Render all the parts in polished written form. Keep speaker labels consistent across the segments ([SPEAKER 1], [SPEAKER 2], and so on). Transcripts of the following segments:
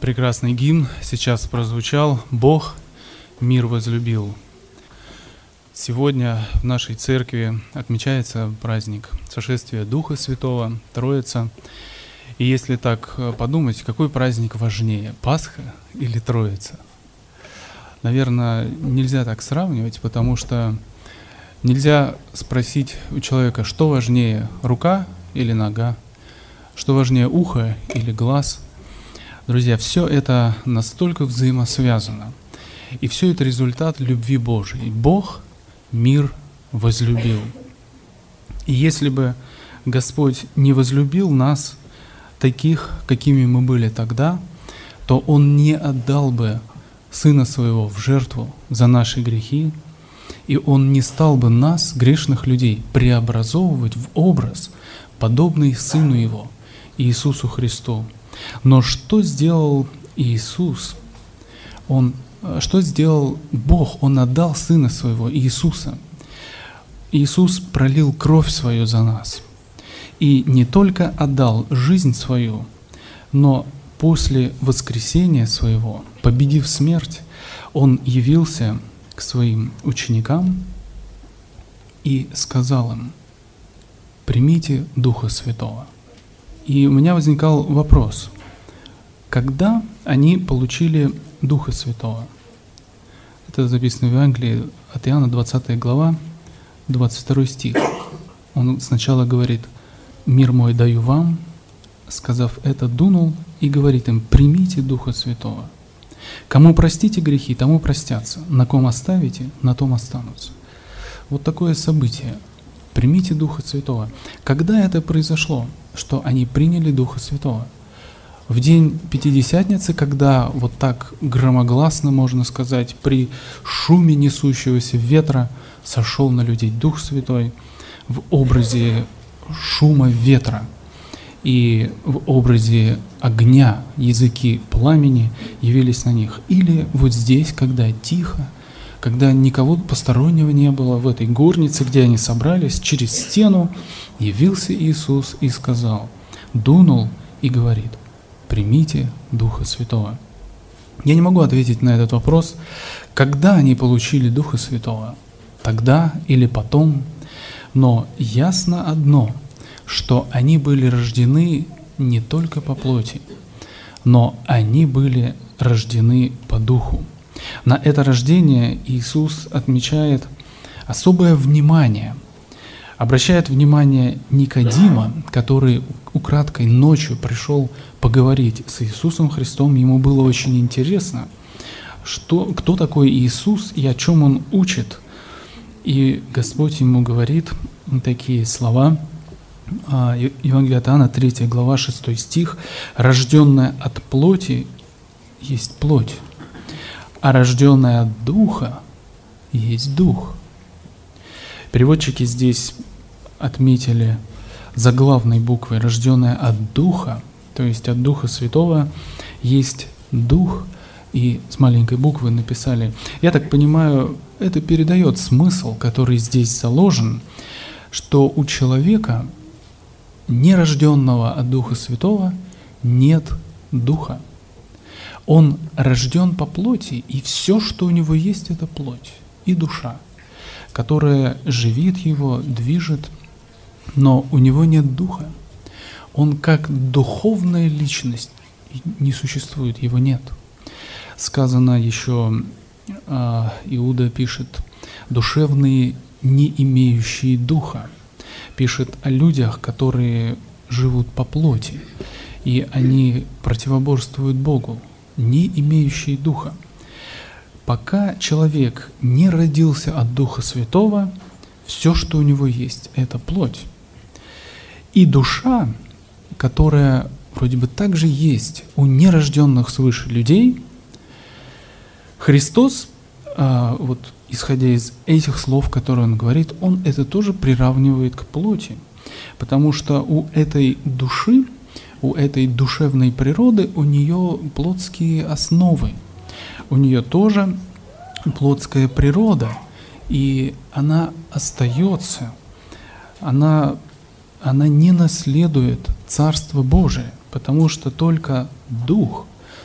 [SPEAKER 1] Прекрасный гимн сейчас прозвучал «Бог мир возлюбил». Сегодня в нашей церкви отмечается праздник сошествия Духа Святого, Троица. И если так подумать, какой праздник важнее, Пасха или Троица? Наверное, нельзя так сравнивать, потому что нельзя спросить у человека, что важнее, рука или нога, что важнее, ухо или глаз. Друзья, все это настолько взаимосвязано. И все это результат любви Божией. Бог мир возлюбил. И если бы Господь не возлюбил нас, таких, какими мы были тогда, то Он не отдал бы Сына Своего в жертву за наши грехи, и Он не стал бы нас, грешных людей, преобразовывать в образ, подобный Сыну Его, Иисусу Христу. Но что сделал Иисус? Что сделал Бог? Он отдал Сына Своего, Иисуса. Иисус пролил кровь Свою за нас. И не только отдал жизнь Свою, но после воскресения Своего, победив смерть, Он явился к Своим ученикам и сказал им: «Примите Духа Святого». И у меня возникал вопрос, когда они получили Духа Святого? Это записано в Евангелии от Иоанна, 20 глава, 22 стих. Он сначала говорит: «Мир мой даю вам», сказав это, дунул и говорит им: «Примите Духа Святого. Кому простите грехи, тому простятся, на ком оставите, на том останутся». Вот такое событие. Примите Духа Святого. Когда это произошло, что они приняли Духа Святого? В день Пятидесятницы, когда вот так громогласно, можно сказать, при шуме несущегося ветра сошел на людей Дух Святой в образе шума ветра и в образе огня, языки пламени явились на них. Или вот здесь, когда тихо, когда никого постороннего не было в этой горнице, где они собрались, через стену явился Иисус и сказал, дунул и говорит: «Примите Духа Святого». Я не могу ответить на этот вопрос, когда они получили Духа Святого, тогда или потом, но ясно одно, что они были рождены не только по плоти, но они были рождены по Духу. На это рождение Иисус отмечает особое внимание, обращает внимание Никодима, который украдкой ночью пришел поговорить с Иисусом Христом. Ему было очень интересно, кто такой Иисус и о чем Он учит. И Господь ему говорит такие слова, Евангелие от Иоанна, 3 глава, 6 стих: «Рожденная от плоти есть плоть, а рожденная от Духа есть Дух». Переводчики здесь отметили заглавной буквой «рожденная от Духа», то есть от Духа Святого есть Дух, и с маленькой буквы написали. Я так понимаю, это передает смысл, который здесь заложен, что у человека, нерожденного от Духа Святого, нет Духа. Он рожден по плоти, и все, что у него есть, это плоть и душа, которая живит его, движет, но у него нет Духа. Он как духовная личность не существует, его нет. Сказано еще, Иуда пишет, душевные, не имеющие Духа. Пишет о людях, которые живут по плоти, и они противоборствуют Богу, не имеющие Духа. Пока человек не родился от Духа Святого, все, что у него есть, это плоть. И душа, которая вроде бы также есть у нерожденных свыше людей, Христос, вот исходя из этих слов, которые Он говорит, Он это тоже приравнивает к плоти, потому что у этой души, у этой душевной природы, у нее плотские основы, у нее тоже плотская природа, и она остается, она не наследует Царство Божие, потому что только Дух,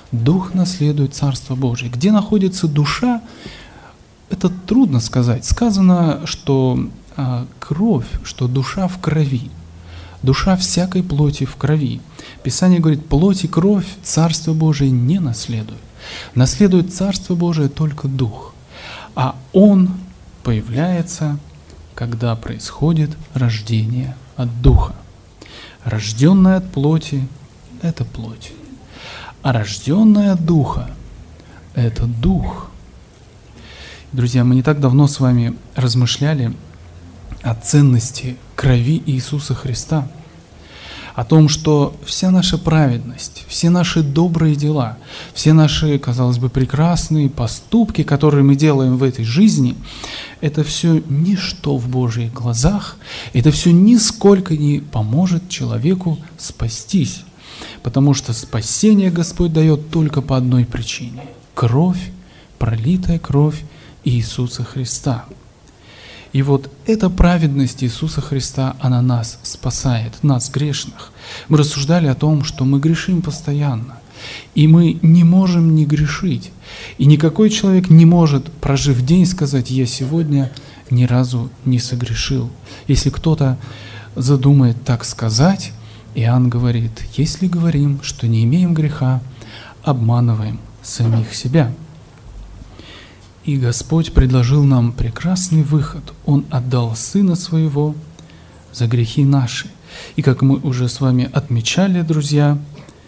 [SPEAKER 1] дух наследует Царство Божие. Где находится душа, это трудно сказать. Сказано, что кровь, что душа в крови. Душа всякой плоти в крови. Писание говорит, плоть и кровь Царство Божие не наследует. Наследует Царство Божие только Дух. А Он появляется, когда происходит рождение от Духа. Рожденная от плоти – это плоть. А рожденная от Духа – это Дух. Друзья, мы не так давно с вами размышляли о ценности крови Иисуса Христа, о том, что вся наша праведность, все наши добрые дела, все наши, казалось бы, прекрасные поступки, которые мы делаем в этой жизни, это все ничто в Божьих глазах, это все нисколько не поможет человеку спастись, потому что спасение Господь дает только по одной причине – кровь, пролитая кровь Иисуса Христа. И вот эта праведность Иисуса Христа, она нас спасает, нас, грешных. Мы рассуждали о том, что мы грешим постоянно, и мы не можем не грешить. И никакой человек не может, прожив день, сказать, я сегодня ни разу не согрешил. Если кто-то задумает так сказать, Иоанн говорит, если говорим, что не имеем греха, обманываем самих себя. И Господь предложил нам прекрасный выход. Он отдал Сына Своего за грехи наши. И как мы уже с вами отмечали, друзья,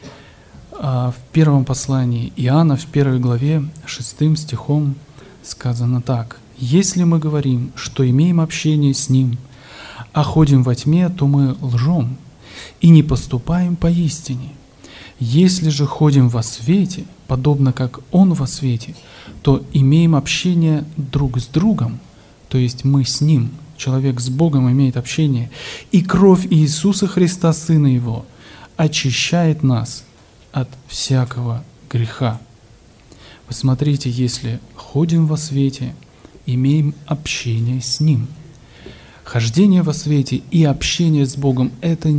[SPEAKER 1] в первом послании Иоанна, в 1 главе, 6 стихом сказано так. «Если мы говорим, что имеем общение с Ним, а ходим во тьме, то мы лжем и не поступаем поистине. Если же ходим во свете, подобно как Он во свете, то имеем общение друг с другом, то есть мы с Ним, человек с Богом имеет общение, и кровь Иисуса Христа, Сына Его, очищает нас от всякого греха». Посмотрите, если ходим во свете, имеем общение с Ним. Хождение во свете и общение с Богом – это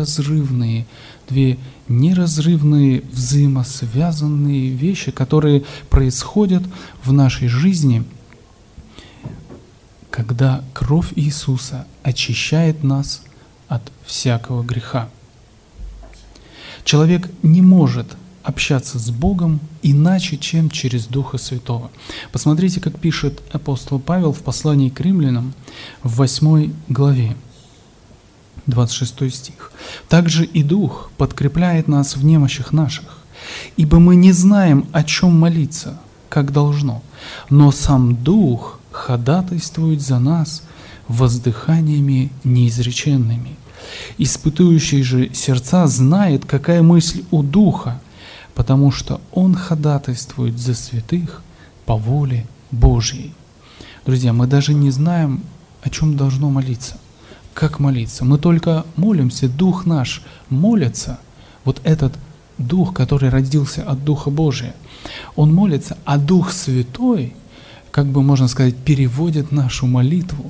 [SPEAKER 1] две неразрывные взаимосвязанные вещи, которые происходят в нашей жизни, когда кровь Иисуса очищает нас от всякого греха. Человек не может общаться с Богом иначе, чем через Духа Святого. Посмотрите, как пишет апостол Павел в послании к римлянам в 8 главе, 26 стих. «Также и Дух подкрепляет нас в немощах наших, ибо мы не знаем, о чем молиться, как должно, но сам Дух ходатайствует за нас воздыханиями неизреченными. Испытующий же сердца знает, какая мысль у Духа, потому что Он ходатайствует за святых по воле Божьей». Друзья, мы даже не знаем, о чем должно молиться, как молиться. Мы только молимся, Дух наш молится, вот этот Дух, который родился от Духа Божия, Он молится, а Дух Святой, как бы можно сказать, переводит нашу молитву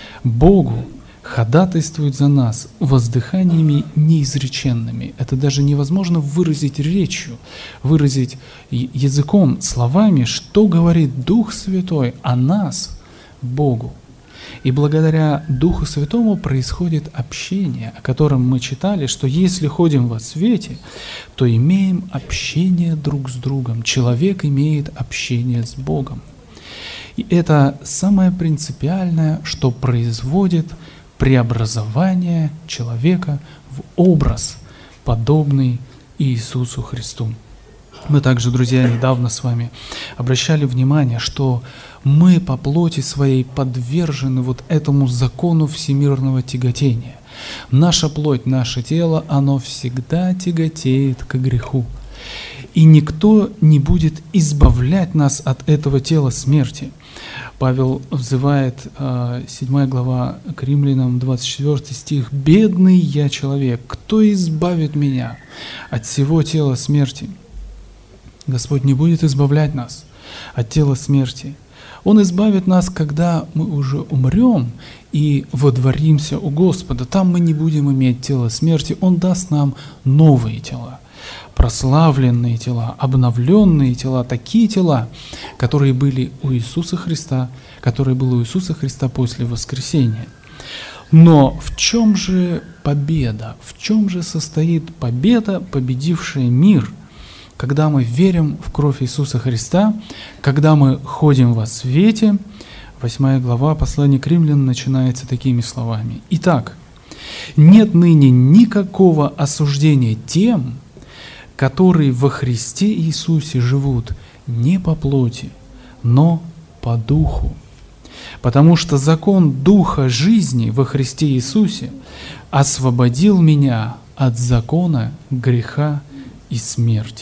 [SPEAKER 1] Богу, ходатайствует за нас воздыханиями неизреченными. Это даже невозможно выразить речью, выразить языком, словами, что говорит Дух Святой о нас, Богу. И благодаря Духу Святому происходит общение, о котором мы читали, что если ходим во свете, то имеем общение друг с другом. Человек имеет общение с Богом. И это самое принципиальное, что производит преобразование человека в образ, подобный Иисусу Христу. Мы также, друзья, недавно с вами обращали внимание, что мы по плоти своей подвержены вот этому закону всемирного тяготения. Наша плоть, наше тело, оно всегда тяготеет к греху. И никто не будет избавлять нас от этого тела смерти. Павел взывает, 7 глава к Римлянам, 24 стих, «Бедный я человек, кто избавит меня от всего тела смерти?» Господь не будет избавлять нас от тела смерти. Он избавит нас, когда мы уже умрем и водворимся у Господа. Там мы не будем иметь тело смерти, Он даст нам новые тела. прославленные тела, обновленные тела, такие тела, которые были у Иисуса Христа, которые были у Иисуса Христа после воскресения. Но в чем же победа? В чем же состоит победа, победившая мир? Когда мы верим в кровь Иисуса Христа, когда мы ходим во свете. 8 глава послания к Римлянам начинается такими словами. Итак, нет ныне никакого осуждения тем, которые во Христе Иисусе живут не по плоти, но по духу. Потому что закон Духа жизни во Христе Иисусе освободил меня от закона греха и смерти.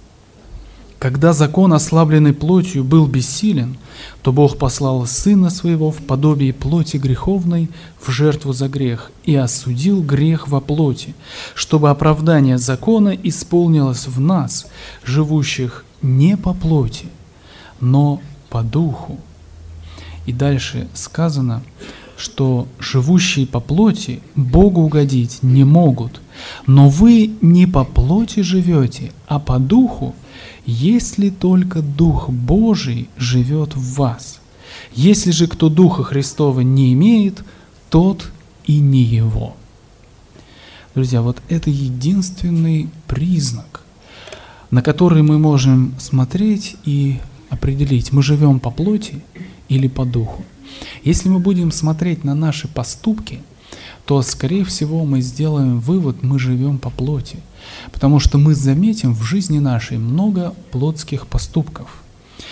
[SPEAKER 1] Когда закон, ослабленный плотью, был бессилен, то Бог послал Сына Своего в подобие плоти греховной в жертву за грех и осудил грех во плоти, чтобы оправдание закона исполнилось в нас, живущих не по плоти, но по духу. И дальше сказано, что живущие по плоти Богу угодить не могут, но вы не по плоти живете, а по духу, если только Дух Божий живет в вас. Если же кто Духа Христова не имеет, тот и не его. Друзья, вот это единственный признак, на который мы можем смотреть и определить, мы живем по плоти или по духу. Если мы будем смотреть на наши поступки, то, скорее всего, мы сделаем вывод, мы живем по плоти. Потому что мы заметим в жизни нашей много плотских поступков.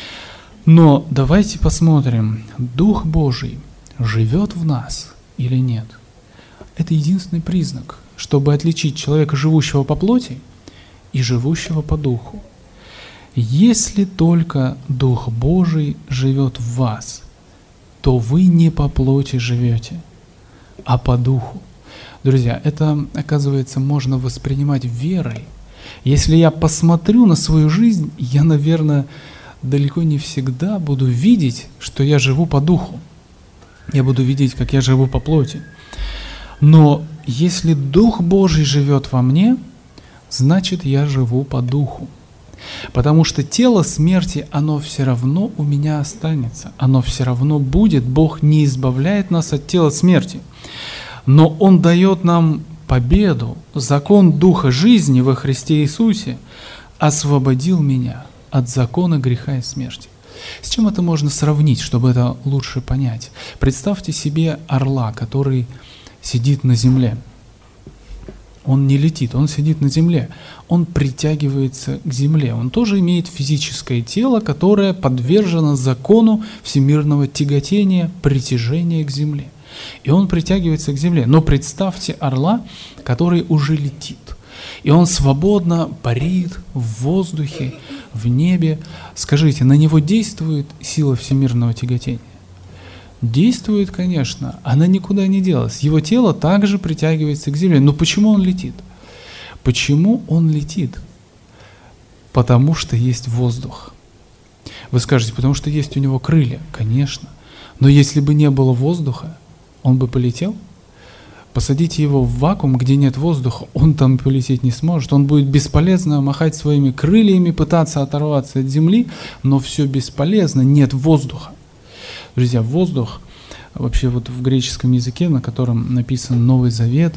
[SPEAKER 1] Но давайте посмотрим, Дух Божий живет в нас или нет. Это единственный признак, чтобы отличить человека, живущего по плоти, и живущего по духу. Если только Дух Божий живет в вас, то вы не по плоти живете, а по духу. Друзья, это, оказывается, можно воспринимать верой. Если я посмотрю на свою жизнь, я, наверное, далеко не всегда буду видеть, что я живу по духу. Я буду видеть, как я живу по плоти. Но если Дух Божий живет во мне, значит, я живу по духу. Потому что тело смерти, оно все равно у меня останется. Оно все равно будет. Бог не избавляет нас от тела смерти. Но Он дает нам победу. Закон Духа жизни во Христе Иисусе освободил меня от закона греха и смерти. С чем это можно сравнить, чтобы это лучше понять? Представьте себе орла, который сидит на земле. Он не летит, он сидит на земле. Он притягивается к земле. Он тоже имеет физическое тело, которое подвержено закону всемирного тяготения, притяжения к земле. И он притягивается к земле. Но представьте орла, который уже летит. И он свободно парит в воздухе, в небе. Скажите, на него действует сила всемирного тяготения? Действует, конечно, она никуда не делась. Его тело также притягивается к земле. Но почему он летит? Почему он летит? Потому что есть воздух. Вы скажете, потому что есть у него крылья. Конечно. Но если бы не было воздуха, он бы полетел? Посадите его в вакуум, где нет воздуха, он там полететь не сможет. Он будет бесполезно махать своими крыльями, пытаться оторваться от земли, но все бесполезно, нет воздуха. Друзья, воздух, вообще вот в греческом языке, на котором написан Новый Завет,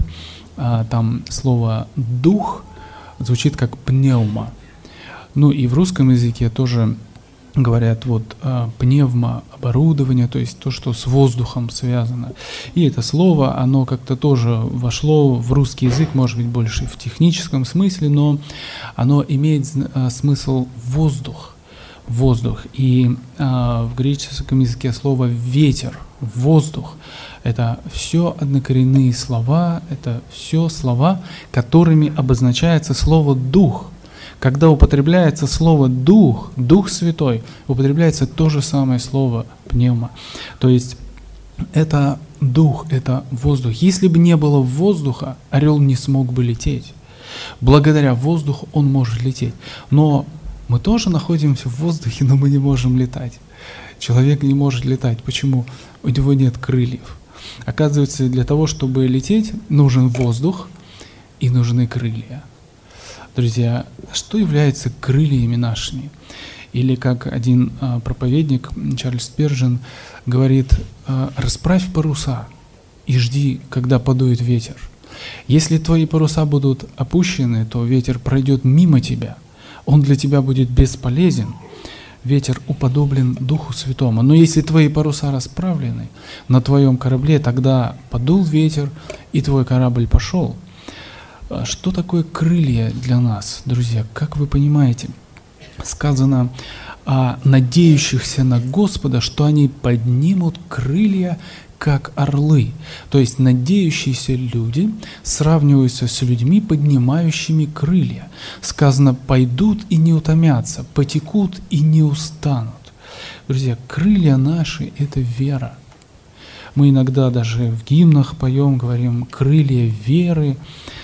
[SPEAKER 1] там слово «дух» звучит как «пневма». Ну и в русском языке тоже говорят вот пневма, оборудование, то есть то, что с воздухом связано. И это слово, оно как-то тоже вошло в русский язык, может быть, больше в техническом смысле, но оно имеет смысл воздух. Воздух. И в греческом языке слово «ветер», «воздух» — это все однокоренные слова, это все слова, которыми обозначается слово «дух». Когда употребляется слово «дух», «дух святой», употребляется то же самое слово «пневма». То есть это дух, это воздух. Если бы не было воздуха, орел не смог бы лететь. Благодаря воздуху он может лететь. Но мы тоже находимся в воздухе, но мы не можем летать. Человек не может летать. Почему? У него нет крыльев. Оказывается, для того, чтобы лететь, нужен воздух и нужны крылья. Друзья, что является крыльями нашими? Или как один проповедник, Чарльз Спержен, говорит: расправь паруса и жди, когда подует ветер. Если твои паруса будут опущены, то ветер пройдет мимо тебя, он для тебя будет бесполезен. Ветер уподоблен Духу Святому. Но если твои паруса расправлены на твоем корабле, тогда подул ветер, и твой корабль пошел. Что такое крылья для нас, друзья? Как вы понимаете, сказано о надеющихся на Господа, что они поднимут крылья, как орлы. То есть надеющиеся люди сравниваются с людьми, поднимающими крылья. Сказано: пойдут и не утомятся, потекут и не устанут. Друзья, крылья наши — это вера. Мы иногда даже в гимнах поем, говорим: крылья веры,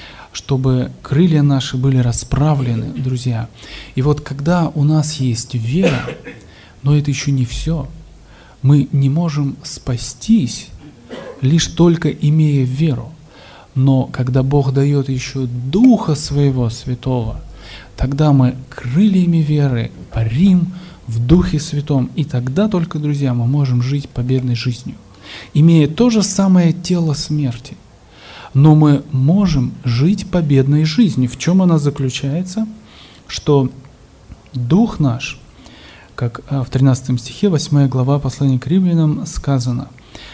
[SPEAKER 1] чтобы крылья наши были расправлены, друзья. И вот когда у нас есть вера, но это еще не все. Мы не можем спастись, лишь только имея веру. Но когда Бог дает еще Духа Своего Святого, тогда мы крыльями веры парим в Духе Святом. И тогда только, друзья, мы можем жить победной жизнью, имея то же самое тело смерти. Но мы можем жить победной жизнью. В чем она заключается? Что Дух наш, как в 13 стихе 8 глава послания к Римлянам сказано: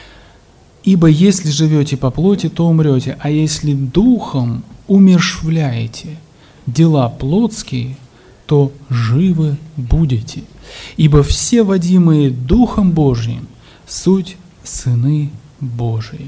[SPEAKER 1] «Ибо если живете по плоти, то умрете, а если Духом умерщвляете дела плотские, то живы будете. Ибо все водимые Духом Божьим суть сыны Божии».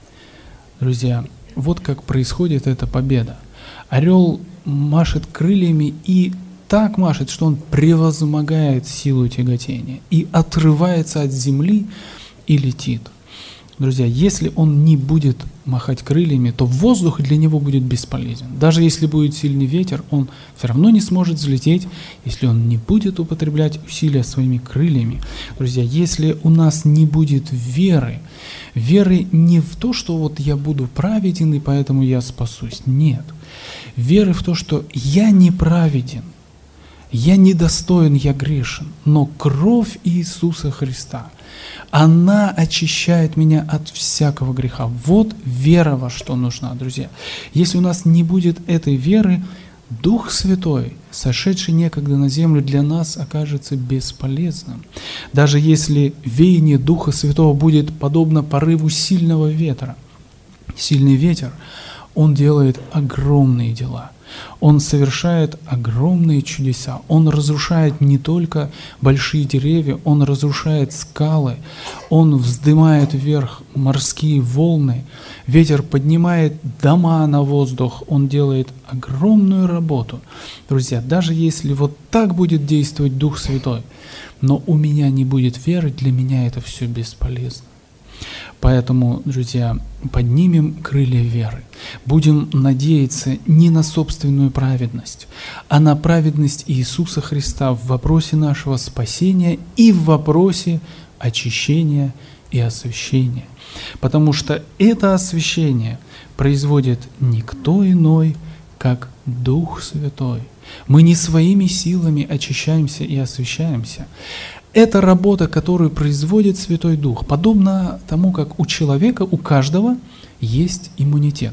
[SPEAKER 1] Друзья, вот как происходит эта победа. Орел машет крыльями и так машет, что он превозмогает силу тяготения и отрывается от земли и летит. Друзья, если он не будет махать крыльями, то воздух для него будет бесполезен. Даже если будет сильный ветер, он все равно не сможет взлететь, если он не будет употреблять усилия своими крыльями. Друзья, если у нас не будет веры не в то, что вот я буду праведен и поэтому я спасусь. Нет. Веры в то, что я не праведен, я недостоин, я грешен, но кровь Иисуса Христа, она очищает меня от всякого греха. Вот вера во что нужна, друзья. Если у нас не будет этой веры, Дух Святой, сошедший некогда на землю, для нас окажется бесполезным. Даже если веяние Духа Святого будет подобно порыву сильного ветра. Сильный ветер, он делает огромные дела. Он совершает огромные чудеса. Он разрушает не только большие деревья, он разрушает скалы, он вздымает вверх морские волны, ветер поднимает дома на воздух, он делает огромную работу. Друзья, даже если вот так будет действовать Дух Святой, но у меня не будет веры, для меня это все бесполезно. Поэтому, друзья, поднимем крылья веры. Будем надеяться не на собственную праведность, а на праведность Иисуса Христа в вопросе нашего спасения и в вопросе очищения и освящения. Потому что это освящение производит никто иной, как Дух Святой. Мы не своими силами очищаемся и освящаемся. Это работа, которую производит Святой Дух, подобно тому, как у человека, у каждого есть иммунитет.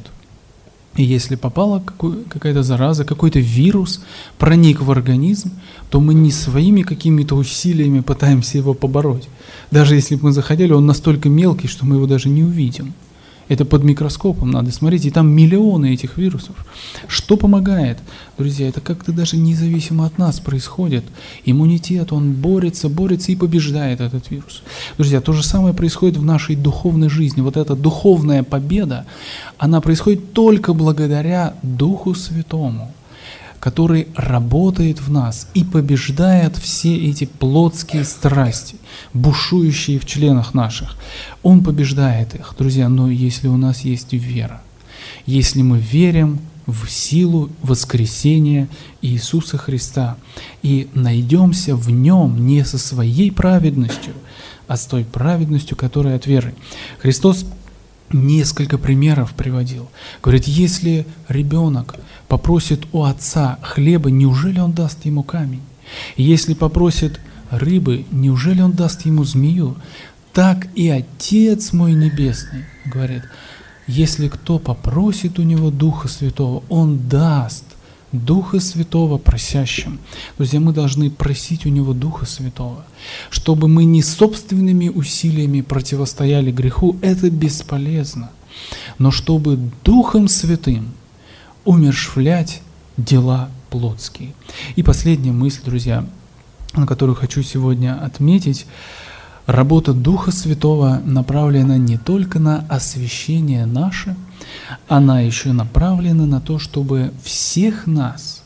[SPEAKER 1] И если попала какая-то зараза, какой-то вирус проник в организм, то мы не своими какими-то усилиями пытаемся его побороть. Даже если бы мы захотели, он настолько мелкий, что мы его даже не увидим. Это под микроскопом надо смотреть, и там миллионы этих вирусов. Что помогает? Друзья, это как-то даже независимо от нас происходит. Иммунитет, он борется и побеждает этот вирус. Друзья, то же самое происходит в нашей духовной жизни. Вот эта духовная победа, она происходит только благодаря Духу Святому, который работает в нас и побеждает все эти плотские страсти, бушующие в членах наших. Он побеждает их, друзья, но если у нас есть вера, если мы верим в силу воскресения Иисуса Христа и найдемся в Нем не со своей праведностью, а с той праведностью, которая от веры. Христос несколько примеров приводил. Говорит, если ребенок попросит у отца хлеба, неужели он даст ему камень? Если попросит рыбы, неужели он даст ему змею? Так и Отец мой Небесный, говорит, если кто попросит у него Духа Святого, он даст Духа Святого просящим. Друзья, мы должны просить у Него Духа Святого, чтобы мы не собственными усилиями противостояли греху, это бесполезно, но чтобы Духом Святым умерщвлять дела плотские. И последняя мысль, друзья, на которую хочу сегодня отметить. Работа Духа Святого направлена не только на освящение наше, она еще направлена на то, чтобы всех нас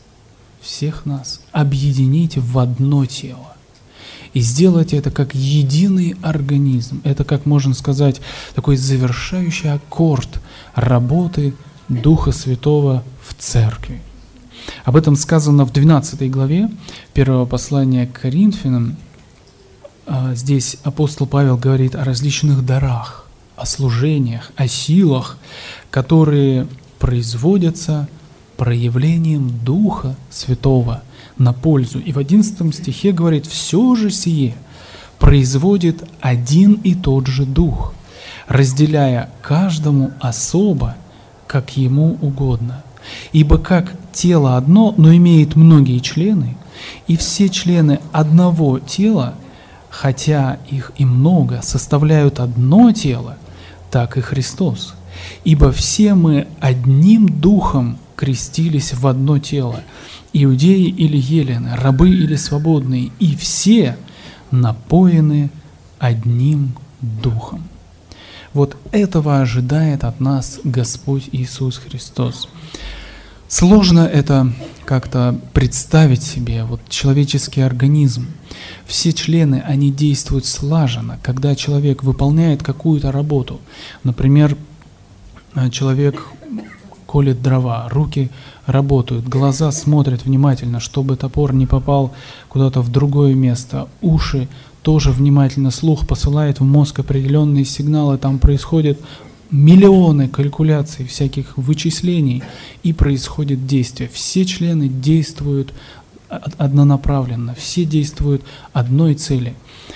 [SPEAKER 1] объединить в одно тело. И сделать это как единый организм. Это, как можно сказать, такой завершающий аккорд работы Духа Святого в Церкви. Об этом сказано в 12 главе первого послания к Коринфянам. Здесь апостол Павел говорит о различных дарах, о служениях, о силах, которые производятся проявлением Духа Святого на пользу. И в 11 стихе говорит, «Все же сие производит один и тот же Дух, разделяя каждому особо, как ему угодно. Ибо как тело одно, но имеет многие члены, и все члены одного тела, хотя их и много, составляют одно тело, так и Христос. Ибо все мы одним духом крестились в одно тело, иудеи или елены, рабы или свободные, и все напоены одним духом». Вот этого ожидает от нас Господь Иисус Христос. Сложно это как-то представить себе, вот человеческий организм. Все члены, они действуют слаженно, когда человек выполняет какую-то работу. Например, человек колет дрова, руки работают, глаза смотрят внимательно, чтобы топор не попал куда-то в другое место, уши тоже внимательно, слух посылает в мозг определенные сигналы, там происходят миллионы калькуляций, всяких вычислений, и происходит действие. Все члены действуют однонаправленно, все действуют одной цели.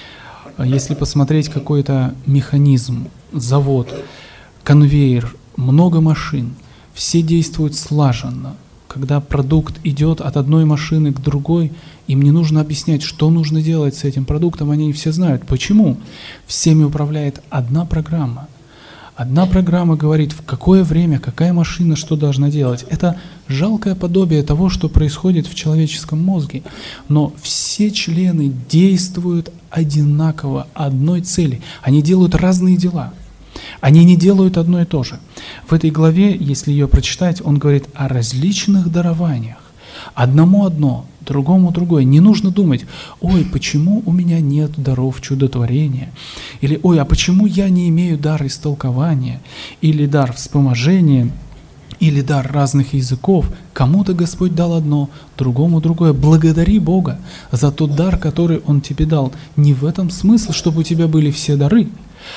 [SPEAKER 1] Если посмотреть какой-то механизм, завод, конвейер, много машин, все действуют слаженно. Когда продукт идет от одной машины к другой, им не нужно объяснять, что нужно делать с этим продуктом, они все знают. Почему? Всеми управляет одна программа. Одна программа говорит, в какое время, какая машина что должна делать. Это жалкое подобие того, что происходит в человеческом мозге. Но все члены действуют одинаково, одной цели. Они делают разные дела. Они не делают одно и то же. В этой главе, если ее прочитать, он говорит о различных дарованиях. Одному одно, другому другое. Не нужно думать, ой, почему у меня нет даров чудотворения? Или, ой, а почему я не имею дар истолкования? Или дар вспоможения? Или дар разных языков? Кому-то Господь дал одно, другому другое. Благодари Бога за тот дар, который Он тебе дал. Не в этом смысл, чтобы у тебя были все дары,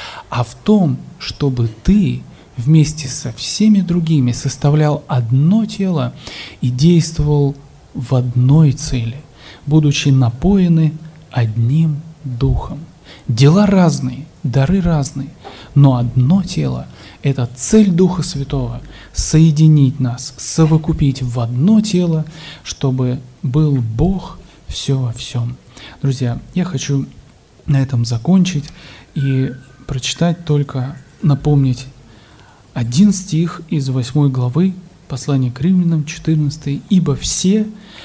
[SPEAKER 1] а в том, чтобы ты вместе со всеми другими составлял одно тело и действовал в одной цели, будучи напоены одним духом. Дела разные, дары разные, но одно тело – это цель Духа Святого – соединить нас, совокупить в одно тело, чтобы был Бог все во всем. Друзья, я хочу на этом закончить и прочитать только, напомнить один стих из 8 главы послания к Римлянам, 14. «Ибо все,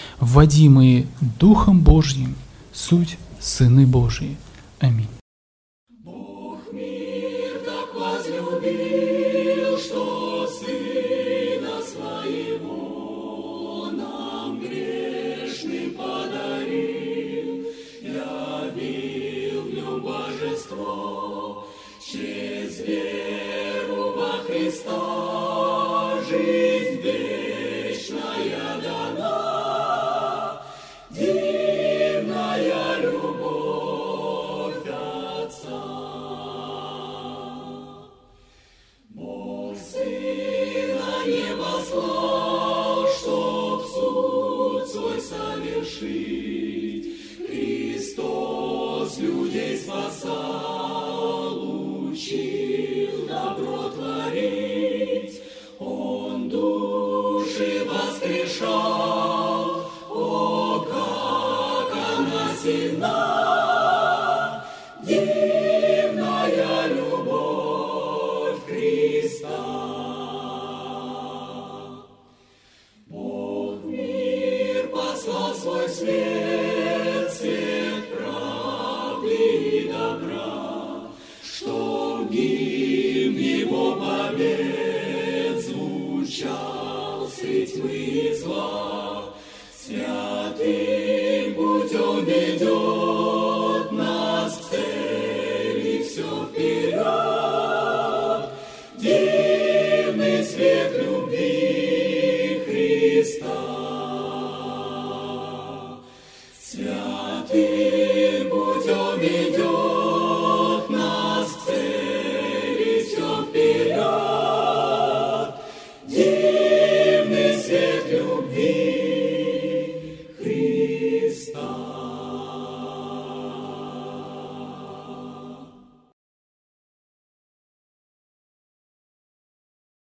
[SPEAKER 1] водимые Духом Божьим, суть сыны Божьи». Аминь.
[SPEAKER 2] Бог мир так возлюбил, что Сына Своего нам грешным подарил, явил в Нем божество, через веру во Христа жизнь вечная дана, дивная любовь. сильна, дивная любовь Христа. Бог в мир послал свой свет, свет правды и добра, что гимн его побед звучал средь тьмы и зла. Святым путем ведет нас к цели все вперед. Дивный свет любви Христа.